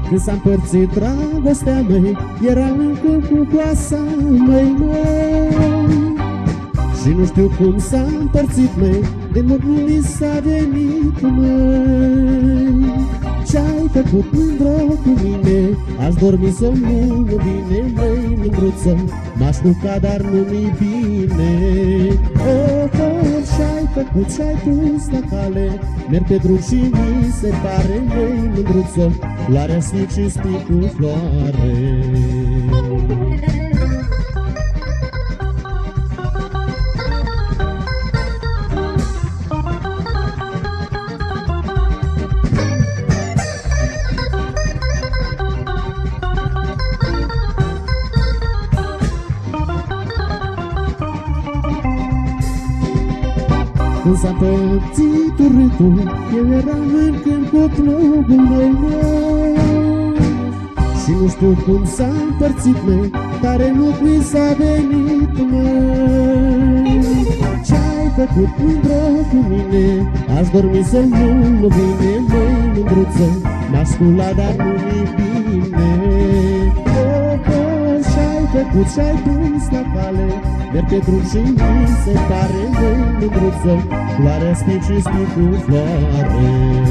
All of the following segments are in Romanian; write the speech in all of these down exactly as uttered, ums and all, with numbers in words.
Când s-a împărțit dragostea, măi, era încă cu coasa, măi, măi. Și nu știu cum s-a împărțit, măi, de mult nu mi s-a venit, măi. Ce-ai făcut, mândră, cu mine? Aș dormi somnul bine, măi, mândruță. M-aș culca, dar nu-mi bine. Oh, oh, ce-ai făcut, ce-ai pus la cale? Merg pe drum și mi se pare, măi, mândruță, floarea spic și spicul floare. Când s-a pățit urâtul, eu eram în câmp cu plugul meu, măi. Și nu știu cum s-a împărțit, măi, tare mult mi s-a venit, măi. Ce-ai făcut, mândră, cu mine? Aș dormi să nu vine, măi, mândruță. M-aș scula, dar nu-mi bine. Oh, oh, ce-ai făcut, ce-ai pus la cale? Merg pe drum și mi se pare, măi, mândruță, floarea spic și spicul floare.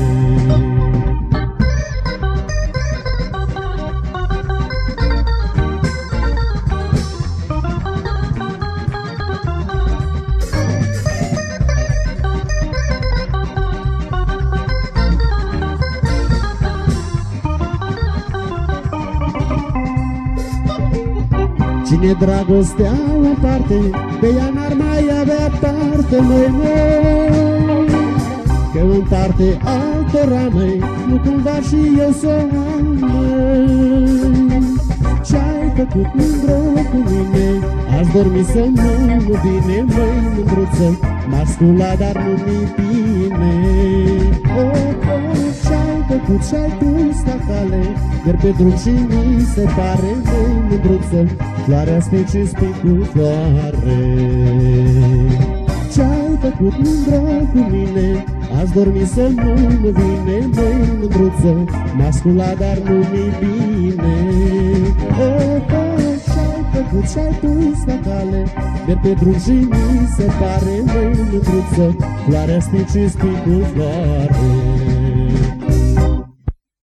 Cine dragostea la parte, de ea n-ar mai avea parte, măi, măi. Că în parte altora, măi, nu cumva și eu s-o am, măi. Ce-ai făcut, mândră, cu mine? Aș dormi să nu bine, măi, mândruță. M-aș scula, dar nu-mi bine. Oh, oh, ce-ai făcut, ce-ai pus la cale? Merg pe drum și mi se pare, măi, mândruță, floarea spic și spicul floare. Ce-ai făcut, mândră, cu mine? Aș dormi să nu vine, măi, mândruță. M-aș scula, dar nu-mi bine. Oh, oh, ce-ai făcut, ce-ai pus la cale? Merg pe drum și mi se pare, măi, mândruță, floarea spic și spicul floare.